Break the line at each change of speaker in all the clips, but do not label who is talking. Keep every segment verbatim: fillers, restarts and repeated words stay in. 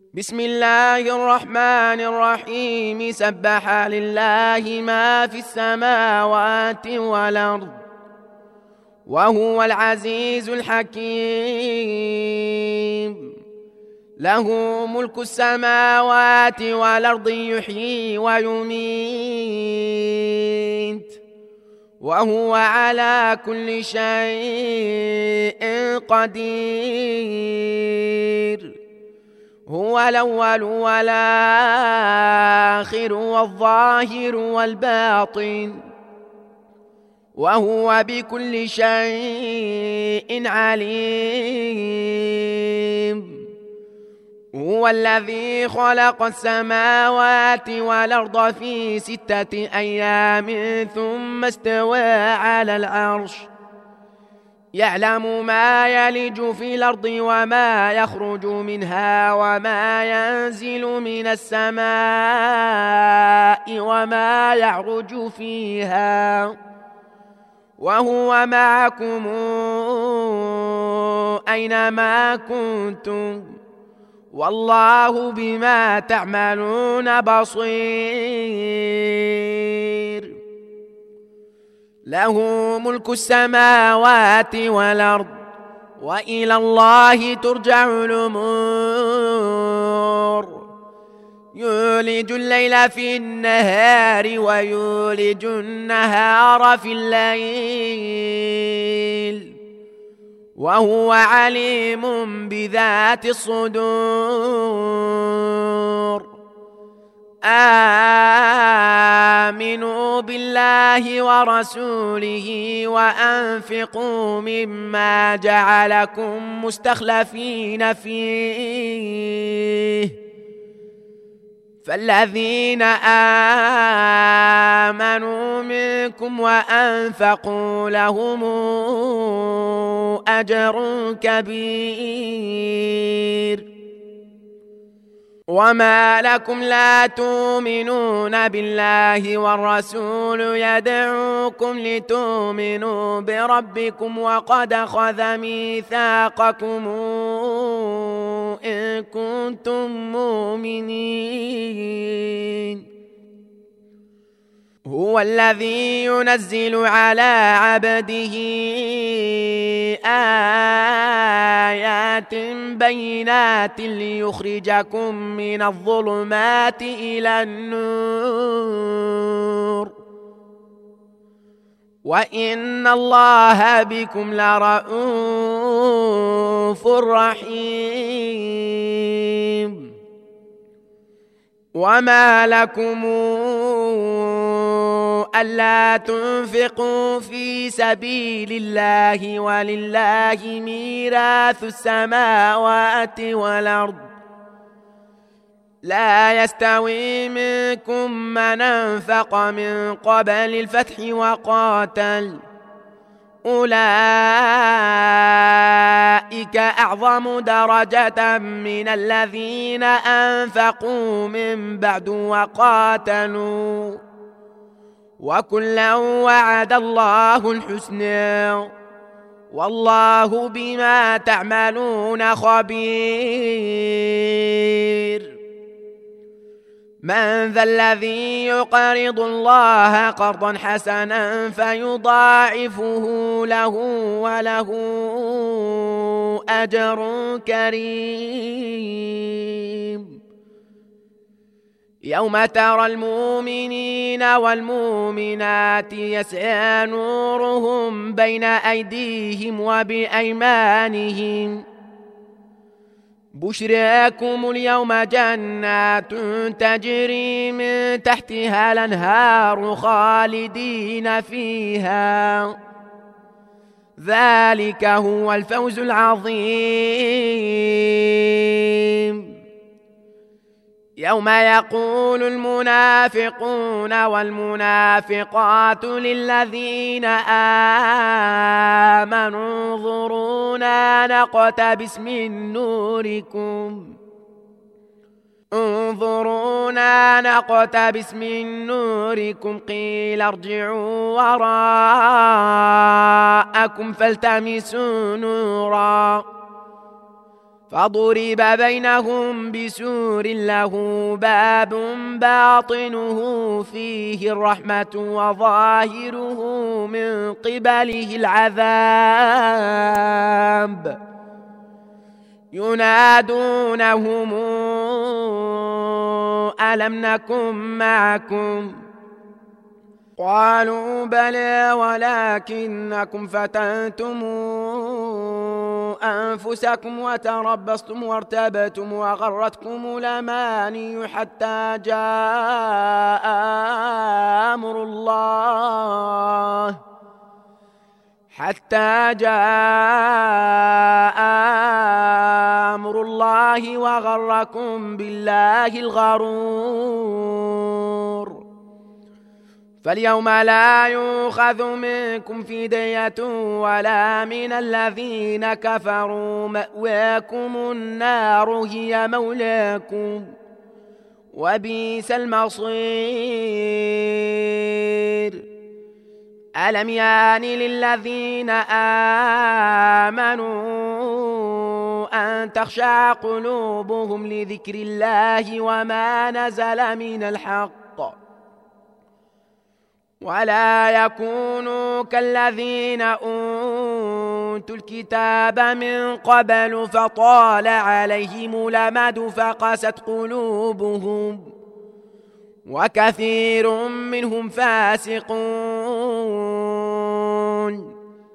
بسم الله الرحمن الرحيم. سبح لله ما في السماوات والأرض وهو العزيز الحكيم. له ملك السماوات والأرض يحيي ويميت وهو على كل شيء قدير. هو الأول والآخر والظاهر والباطن وهو بكل شيء عليم. هو الذي خلق السماوات والأرض في ستة أيام ثم استوى على العرش يعلم ما يلج في الأرض وما يخرج منها وما ينزل من السماء وما يعرج فيها وهو معكم أينما كنتم والله بما تعملون بصير. له ملك السماوات والأرض وإلى الله ترجع الأمور. يولج الليل في النهار ويولج النهار في الليل وهو عليم بذات الصدور. آمنوا بالله ورسوله وأنفقوا مما جعلكم مستخلفين فيه فالذين آمنوا منكم وأنفقوا لهم أجر كبير. وما لكم لا تؤمنون بالله والرسول يدعوكم لتؤمنوا بربكم وقد أخذ ميثاقكم إن كنتم مؤمنين. هو الذي ينزل على عبده آيات بينات ليخرجكم من الظلمات إلى النور وإن الله بكم لرءوف رحيم. وما لكم ألا تنفقوا في سبيل الله ولله ميراث السماوات والأرض لا يستوي منكم من أنفق من قبل الفتح وقاتل أولئك أعظم درجة من الذين أنفقوا من بعد وقاتلوا وكلا وعد الله الحسنى والله بما تعملون خبير. من ذا الذي يقرض الله قرضا حسنا فيضاعفه له وله أجر كريم. يوم ترى المؤمنين والمؤمنات يسعى نورهم بين أيديهم وبأيمانهم بشراكم اليوم جنات تجري من تحتها الأنهار خالدين فيها ذلك هو الفوز العظيم. يوم يقول المنافقون والمنافقات للذين آمنوا انظرونا نقتبس من نوركم انظرونا نقتبس من نوركم قيل ارجعوا وراءكم فالتمسوا نورا فضرب بينهم بسور له باب باطنه فيه الرحمة وظاهره من قبله العذاب ينادونهم ألم نكن معكم قالوا بلى ولكنكم فتنتم أنفسكم وتربصتم وارتبتم وغرتكم الأماني حتى جاء أمر الله حتى جاء أمر الله وغركم بالله الغرور فاليوم لا يؤخذ منكم فدية ولا من الذين كفروا مأواكم النار هي مولاكم وبئس المصير ألم يان للذين آمنوا أن تخشع قلوبهم لذكر الله وما نزل من الحق ولا يكونوا كالذين أوتوا الكتاب من قبل فطال عليهم الأمد فقست قلوبهم وكثير منهم فاسقون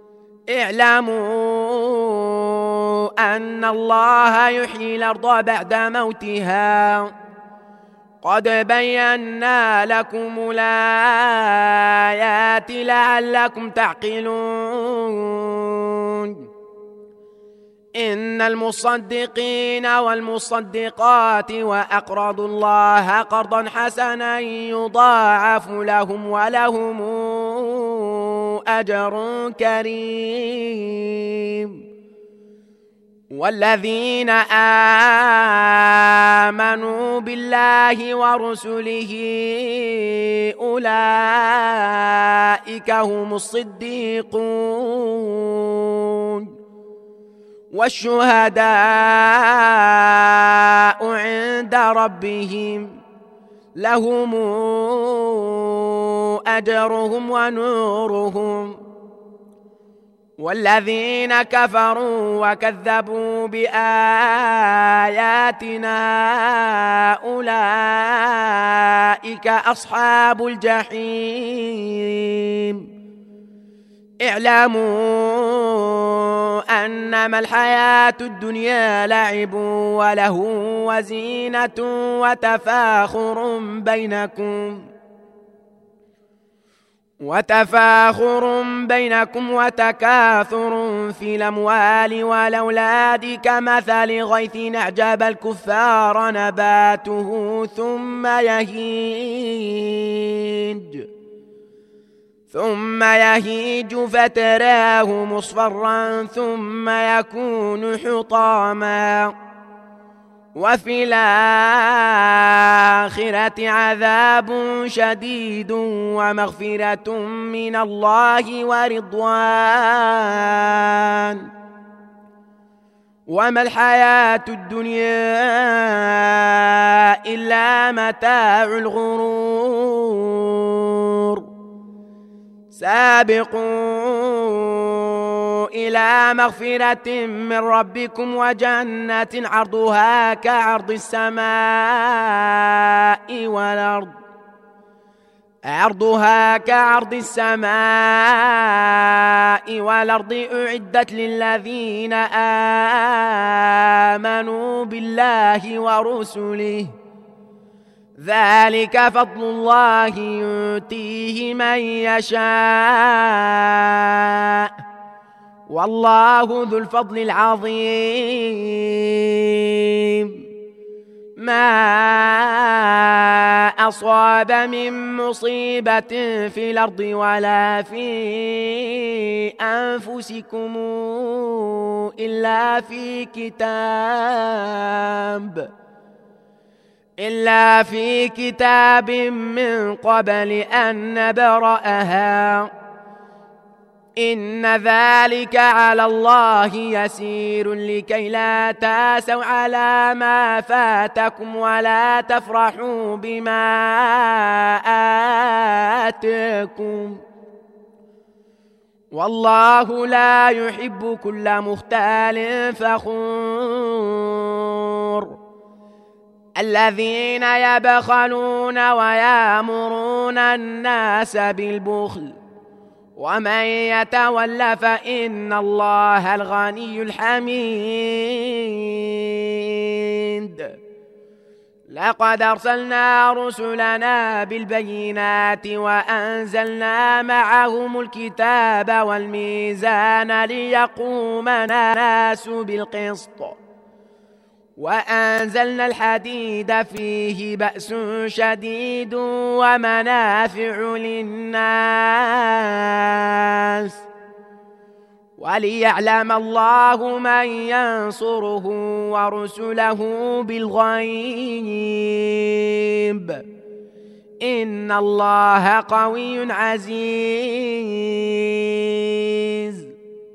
اعلموا أن الله يحيي الأرض بعد موتها قد بينا لكم الآيات لعلكم تعقلون إن المصدقين والمصدقات وأقرضوا الله قرضا حسنا يضاعف لهم ولهم أجر كريم والذين آمنوا بالله ورسله أولئك هم الصديقون والشهداء عند ربهم لهم أجرهم ونورهم والذين كفروا وكذبوا بآياتنا أولئك أصحاب الجحيم اعلموا أنما الحياة الدنيا لعب وله وزينة وتفاخر بينكم وتفاخر بينكم وتكاثر في الأموال والأولاد كمثل غيث أعجب الكفار نباته ثم يهيج ثم يهيج فتراه مصفرا ثم يكون حطاما وفي الآخرة عذاب شديد ومغفرة من الله ورضوان وما الحياة الدنيا إلا متاع الغرور سابقوا إلى مغفرة من ربكم وجنة عرضها كعرض السماء والأرض عرضها كعرض السماء والأرض أعدت للذين آمنوا بالله ورسله ذلك فضل الله يؤتيه من يشاء والله ذو الفضل العظيم ما أصاب من مصيبة في الأرض ولا في أنفسكم إلا في كتاب إلا في كتاب من قبل أن نبرأها إن ذلك على الله يسير لكي لا تاسوا على ما فاتكم ولا تفرحوا بما آتاكم والله لا يحب كل مختال فخور الذين يبخلون ويأمرون الناس بالبخل ومن يتول فإن الله الغني الحميد لقد أرسلنا رسلنا بالبينات وأنزلنا معهم الكتاب والميزان ليقوم الناس بالقسط وأنزلنا الحديد فيه بأس شديد ومنافع للناس وليعلم الله من ينصره ورسله بالغيب إن الله قوي عزيز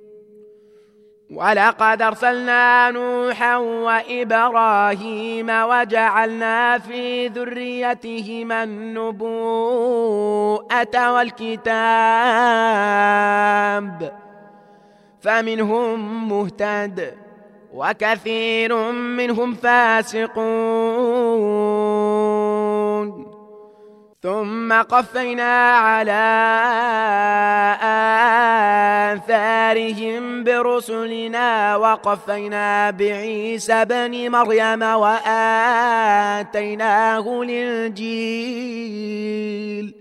ولقد أرسلنا نوحا وإبراهيم وجعلنا في ذريتهما النبوءة والكتاب فمنهم مهتد وكثير منهم فاسقون ثم قفينا على آثارهم برسلنا وقفينا بعيسى بن مريم وآتيناه الإنجيل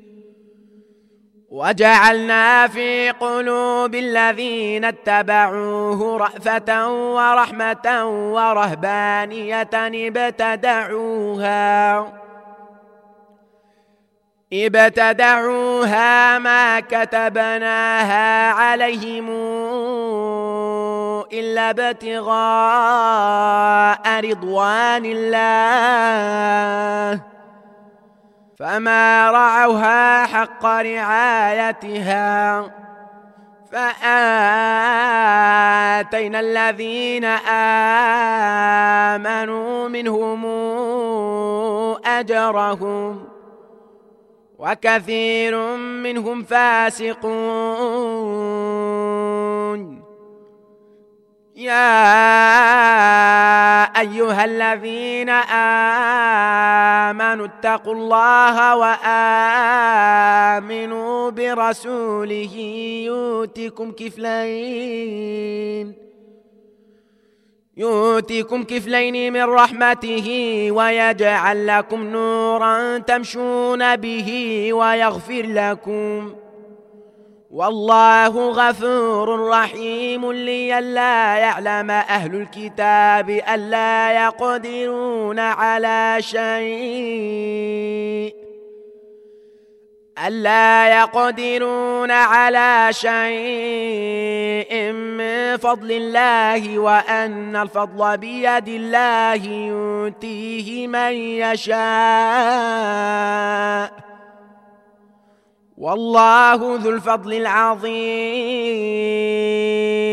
وجعلنا في قلوب الذين اتبعوه رأفة ورحمة ورهبانية ابتدعوها ابتدعوها ما كتبناها عليهم إلا ابتغاء رضوان الله فما رعوها حق رعايتها فآتينا الذين آمنوا منهم أجرهم وكثير منهم فاسقون يا أيها الذين آمنوا اتقوا الله وآمنوا برسوله يؤتكم كفلين يؤتكم كفلين من رحمته ويجعل لكم نورا تمشون به ويغفر لكم والله غفور رحيم لئلا يعلم أهل الكتاب ألا يقدرون على شيء ألا يقدرون على شيء من فضل الله وأن الفضل بيد الله يؤتيه من يشاء والله ذو الفضل العظيم